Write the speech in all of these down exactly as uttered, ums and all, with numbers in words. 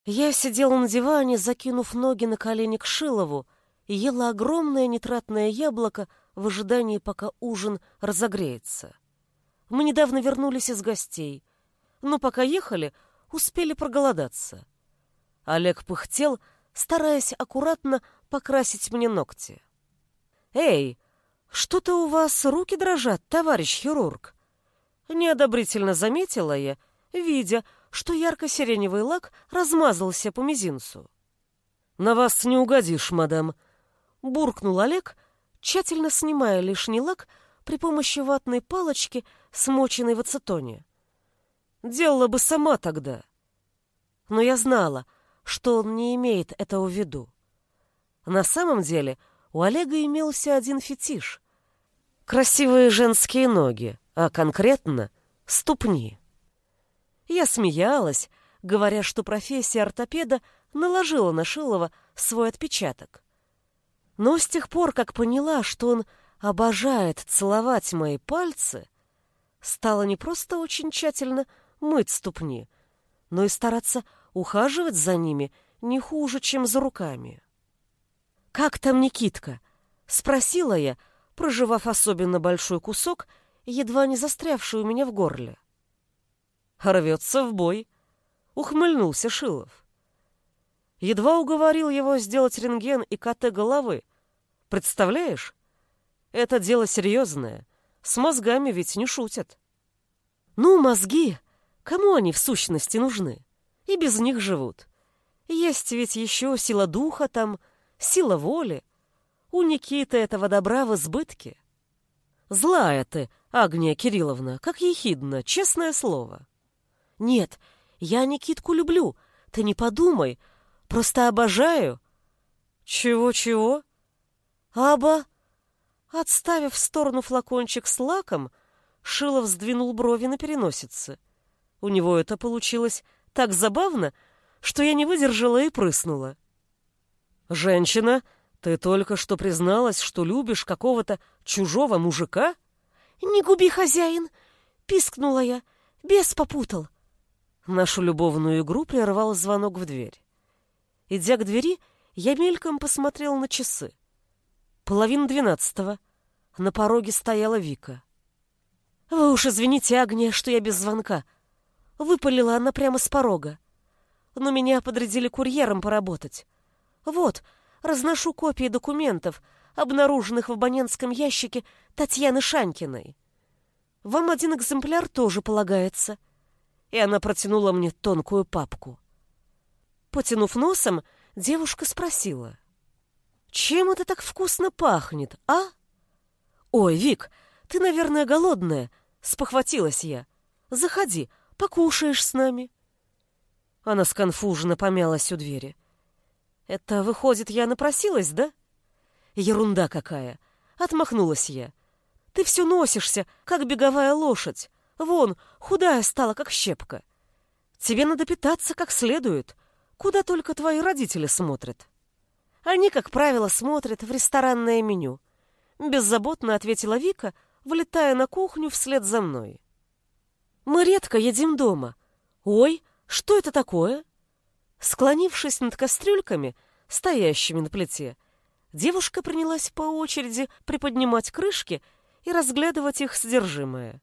Я сидела на диване, закинув ноги на колени к Шилову, и ела огромное нитратное яблоко в ожидании, пока ужин разогреется. Мы недавно вернулись из гостей, но пока ехали, успели проголодаться. Олег пыхтел, стараясь аккуратно покрасить мне ногти. «Эй, что-то у вас руки дрожат, товарищ хирург!» Неодобрительно заметила я, видя, что ярко-сиреневый лак размазался по мизинцу. «На вас не угодишь, мадам», — буркнул Олег, тщательно снимая лишний лак при помощи ватной палочки, смоченной в ацетоне. «Делала бы сама тогда». Но я знала, что он не имеет этого в виду. На самом деле у Олега имелся один фетиш — красивые женские ноги, а конкретно ступни. Я смеялась, говоря, что профессия ортопеда наложила на Шилова свой отпечаток. Но с тех пор, как поняла, что он обожает целовать мои пальцы, стала не просто очень тщательно мыть ступни, но и стараться ухаживать за ними не хуже, чем за руками. «Как там Никитка?» — спросила я, прожевав особенно большой кусок, едва не застрявший у меня в горле. «Рвется в бой», — ухмыльнулся Шилов. Едва уговорил его сделать рентген и КТ головы. Представляешь? Это дело серьезное. С мозгами ведь не шутят. Ну, мозги, кому они в сущности нужны? И без них живут. Есть ведь еще сила духа там, сила воли. У Никиты этого добра в избытке. Злая ты, Агния Кирилловна, как ехидна, честное слово. Нет, я Никитку люблю, ты не подумай, просто обожаю. Чего-чего? Аба... Отставив в сторону флакончик с лаком, Шилов сдвинул брови на переносице. У него это получилось так забавно, что я не выдержала и прыснула. «Женщина, ты только что призналась, что любишь какого-то чужого мужика?» «Не губи, хозяин!» — пискнула я. «Бес попутал!» Нашу любовную игру прервал звонок в дверь. Идя к двери, я мельком посмотрел на часы. Половина двенадцатого. На пороге стояла Вика. «Вы уж извините, Агния, что я без звонка». Выпалила она прямо с порога. «Но меня подрядили курьером поработать. Вот, разношу копии документов, обнаруженных в абонентском ящике Татьяны Шанькиной. Вам один экземпляр тоже полагается». И она протянула мне тонкую папку. Потянув носом, девушка спросила: «Чем это так вкусно пахнет, а?» «Ой, Вик, ты, наверное, голодная», — спохватилась я. «Заходи, покушаешь с нами». Она сконфуженно помялась у двери. «Это, выходит, я напросилась, да?» «Ерунда какая!» — отмахнулась я. «Ты все носишься, как беговая лошадь. Вон, худая стала, как щепка. Тебе надо питаться как следует. Куда только твои родители смотрят». «Они, как правило, смотрят в ресторанное меню», — беззаботно ответила Вика, влетая на кухню вслед за мной. «Мы редко едим дома. Ой, что это такое?» Склонившись над кастрюльками, стоящими на плите, девушка принялась по очереди приподнимать крышки и разглядывать их содержимое.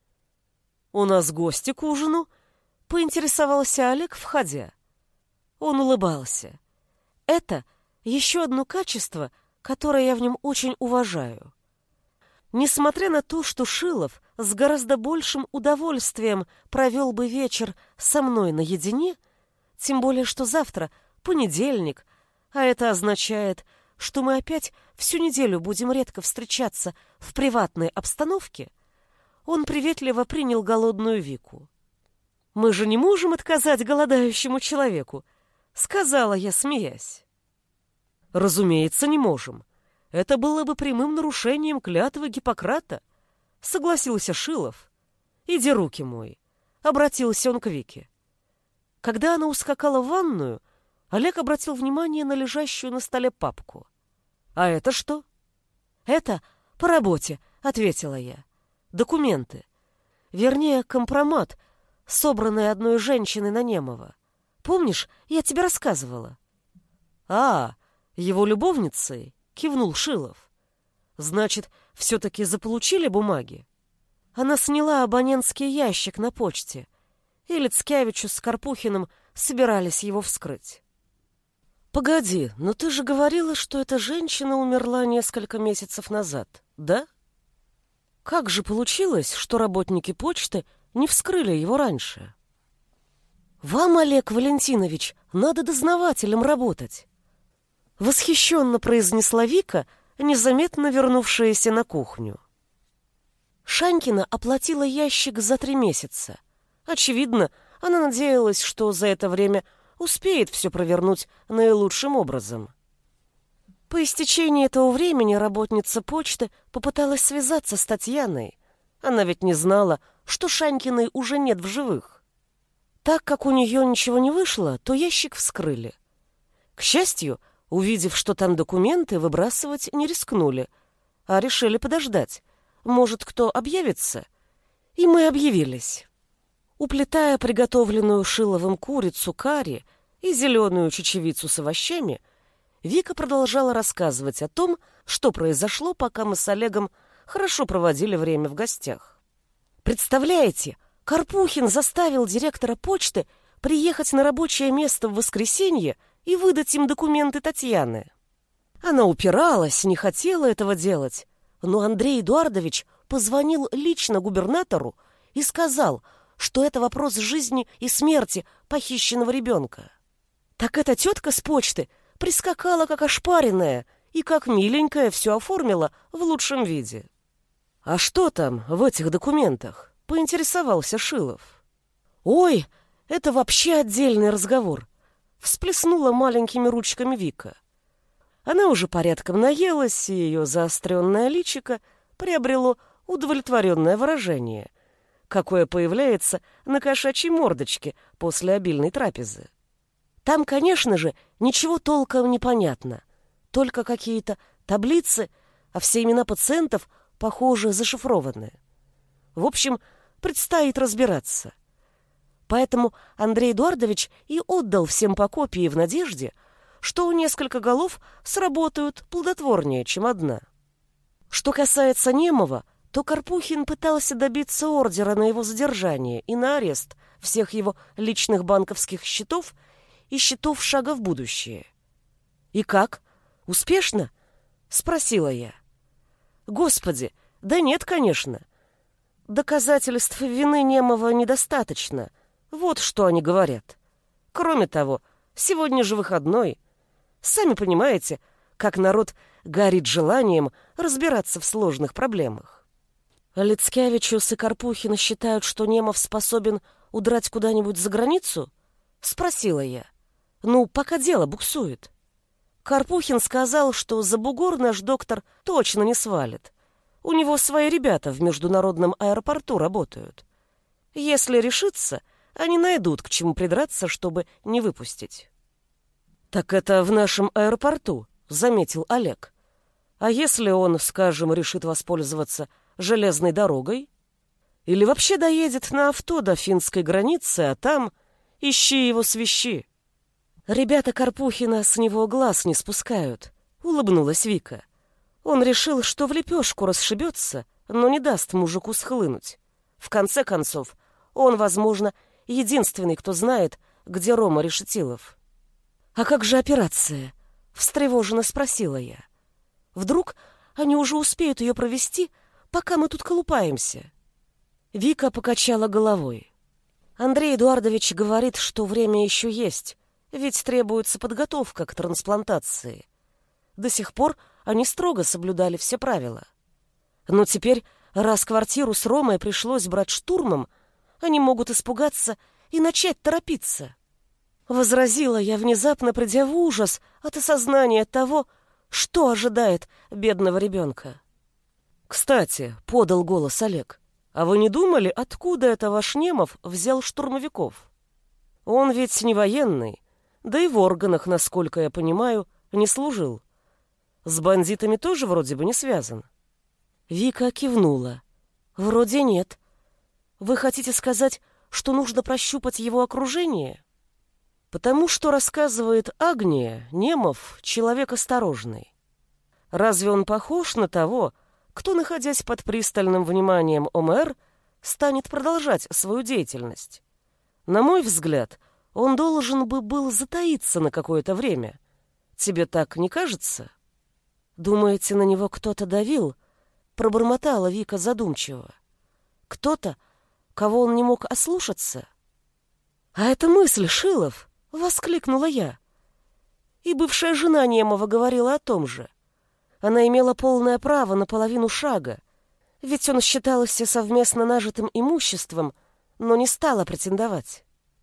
«У нас гости к ужину», — поинтересовался Олег, входя. Он улыбался. «Это еще одно качество, которое я в нем очень уважаю». Несмотря на то, что Шилов с гораздо большим удовольствием провел бы вечер со мной наедине, тем более что завтра понедельник, а это означает, что мы опять всю неделю будем редко встречаться в приватной обстановке, он приветливо принял голодную Вику. «Мы же не можем отказать голодающему человеку», — сказала я, смеясь. «Разумеется, не можем. Это было бы прямым нарушением клятвы Гиппократа», — согласился Шилов. «Иди руки мой», — обратился он к Вике. Когда она ускакала в ванную, Олег обратил внимание на лежащую на столе папку. «А это что?» «Это по работе», — ответила я. «Документы. Вернее, компромат, собранный одной женщиной на Немова. Помнишь, я тебе рассказывала?» «А, его любовницей?» — кивнул Шилов. «Значит, все-таки заполучили бумаги?» Она сняла абонентский ящик на почте, и Лицкевичу с Карпухиным собирались его вскрыть. «Погоди, но ты же говорила, что эта женщина умерла несколько месяцев назад, да? Как же получилось, что работники почты не вскрыли его раньше?» «Вам, Олег Валентинович, надо дознавателем работать», — восхищенно произнесла Вика, незаметно вернувшаяся на кухню. Шанькина оплатила ящик за три месяца. Очевидно, она надеялась, что за это время успеет все провернуть наилучшим образом. По истечении этого времени работница почты попыталась связаться с Татьяной. Она ведь не знала, что Шанькиной уже нет в живых. Так как у нее ничего не вышло, то ящик вскрыли. К счастью, увидев, что там документы, выбрасывать не рискнули, а решили подождать. Может, кто объявится? И мы объявились. Уплетая приготовленную Шиловым курицу карри и зеленую чечевицу с овощами, Вика продолжала рассказывать о том, что произошло, пока мы с Олегом хорошо проводили время в гостях. Представляете, Карпухин заставил директора почты приехать на рабочее место в воскресенье и выдать им документы Татьяны. Она упиралась, не хотела этого делать, но Андрей Эдуардович позвонил лично губернатору и сказал, что это вопрос жизни и смерти похищенного ребенка. Так эта тетка с почты прискакала как ошпаренная и как миленькая все оформила в лучшем виде. «А что там в этих документах?» — поинтересовался Шилов. «Ой, это вообще отдельный разговор», — всплеснула маленькими ручками Вика. Она уже порядком наелась, и ее заостренное личико приобрело удовлетворенное выражение, какое появляется на кошачьей мордочке после обильной трапезы. Там, конечно же, ничего толком не понятно, только какие-то таблицы, а все имена пациентов, похоже, зашифрованы. В общем, предстоит разбираться. Поэтому Андрей Эдуардович и отдал всем по копии в надежде, что несколько голов сработают плодотворнее, чем одна. Что касается Немова, то Карпухин пытался добиться ордера на его задержание и на арест всех его личных банковских счетов и счетов шага в будущее. «И как? Успешно?» — спросила я. «Господи, да нет, конечно. Доказательств вины Немова недостаточно. Вот что они говорят. Кроме того, сегодня же выходной. Сами понимаете, как народ горит желанием разбираться в сложных проблемах». «Лицкевичус и Карпухин считают, что Немов способен удрать куда-нибудь за границу?» — спросила я. «Ну, пока дело буксует». Карпухин сказал, что за бугор наш доктор точно не свалит. У него свои ребята в международном аэропорту работают. Если решится, они найдут к чему придраться, чтобы не выпустить. «Так это в нашем аэропорту», — заметил Олег. «А если он, скажем, решит воспользоваться железной дорогой? Или вообще доедет на авто до финской границы, а там ищи его свищи?» «Ребята Карпухина с него глаз не спускают», — улыбнулась Вика. «Он решил, что в лепешку расшибется, но не даст мужику схлынуть. В конце концов, он, возможно, единственный, кто знает, где Рома Решетилов». «А как же операция?» — встревоженно спросила я. «Вдруг они уже успеют ее провести, пока мы тут колупаемся?» Вика покачала головой. «Андрей Эдуардович говорит, что время еще есть, ведь требуется подготовка к трансплантации. До сих пор они строго соблюдали все правила. Но теперь, раз квартиру с Ромой пришлось брать штурмом, они могут испугаться и начать торопиться». Возразила я, внезапно придя в ужас от осознания того, что ожидает бедного ребенка. «Кстати», — подал голос Олег, — «а вы не думали, откуда это ваш Немов взял штурмовиков? Он ведь не военный, да и в органах, насколько я понимаю, не служил. С бандитами тоже вроде бы не связан». Вика кивнула. «Вроде нет. Вы хотите сказать, что нужно прощупать его окружение?» Потому что, рассказывает Агния, Немов — человек осторожный. Разве он похож на того, кто, находясь под пристальным вниманием ОМР, станет продолжать свою деятельность? На мой взгляд, он должен бы был затаиться на какое-то время. Тебе так не кажется? Думаете, на него кто-то давил? Пробормотала Вика задумчиво. Кто-то, кого он не мог ослушаться? А это мысль, Шилов! Воскликнула я. И бывшая жена Немова говорила о том же. Она имела полное право на половину шага, ведь он считался совместно нажитым имуществом, но не стала претендовать.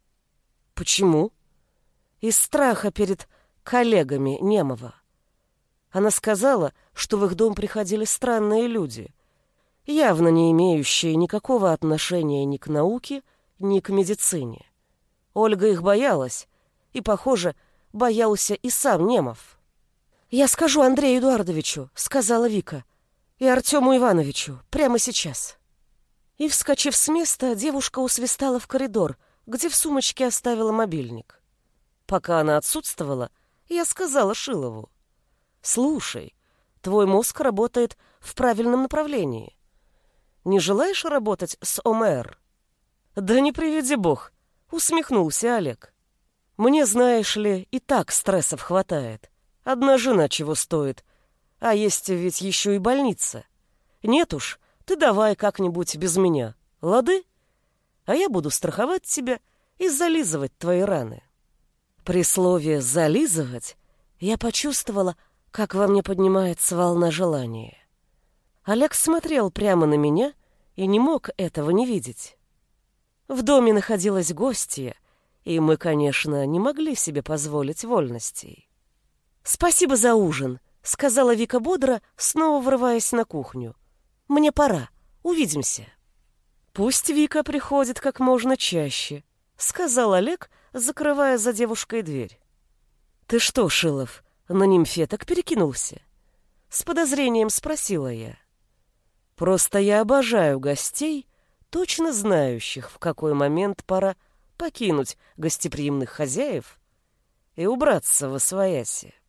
Почему? Из страха перед коллегами Немова. Она сказала, что в их дом приходили странные люди, явно не имеющие никакого отношения ни к науке, ни к медицине. Ольга их боялась, и, похоже, боялся и сам Немов. «Я скажу Андрею Эдуардовичу», — сказала Вика, «и Артему Ивановичу, прямо сейчас». И, вскочив с места, девушка усвистала в коридор, где в сумочке оставила мобильник. Пока она отсутствовала, я сказала Шилову: «Слушай, твой мозг работает в правильном направлении. Не желаешь работать с ОМР?» «Да не приведи бог», — усмехнулся Олег. «Мне, знаешь ли, и так стрессов хватает. Одна жена чего стоит, а есть ведь еще и больница. Нет уж, ты давай как-нибудь без меня, лады? А я буду страховать тебя и зализывать твои раны». При слове «зализывать» я почувствовала, как во мне поднимается волна желания. Олег смотрел прямо на меня и не мог этого не видеть. В доме находилась гостья, и мы, конечно, не могли себе позволить вольностей. «Спасибо за ужин», — сказала Вика бодро, снова врываясь на кухню. «Мне пора. Увидимся». «Пусть Вика приходит как можно чаще», — сказал Олег, закрывая за девушкой дверь. «Ты что, Шилов, на нимфеток перекинулся?» С подозрением спросила я. «Просто я обожаю гостей, точно знающих, в какой момент пора покинуть гостеприимных хозяев и убраться восвояси».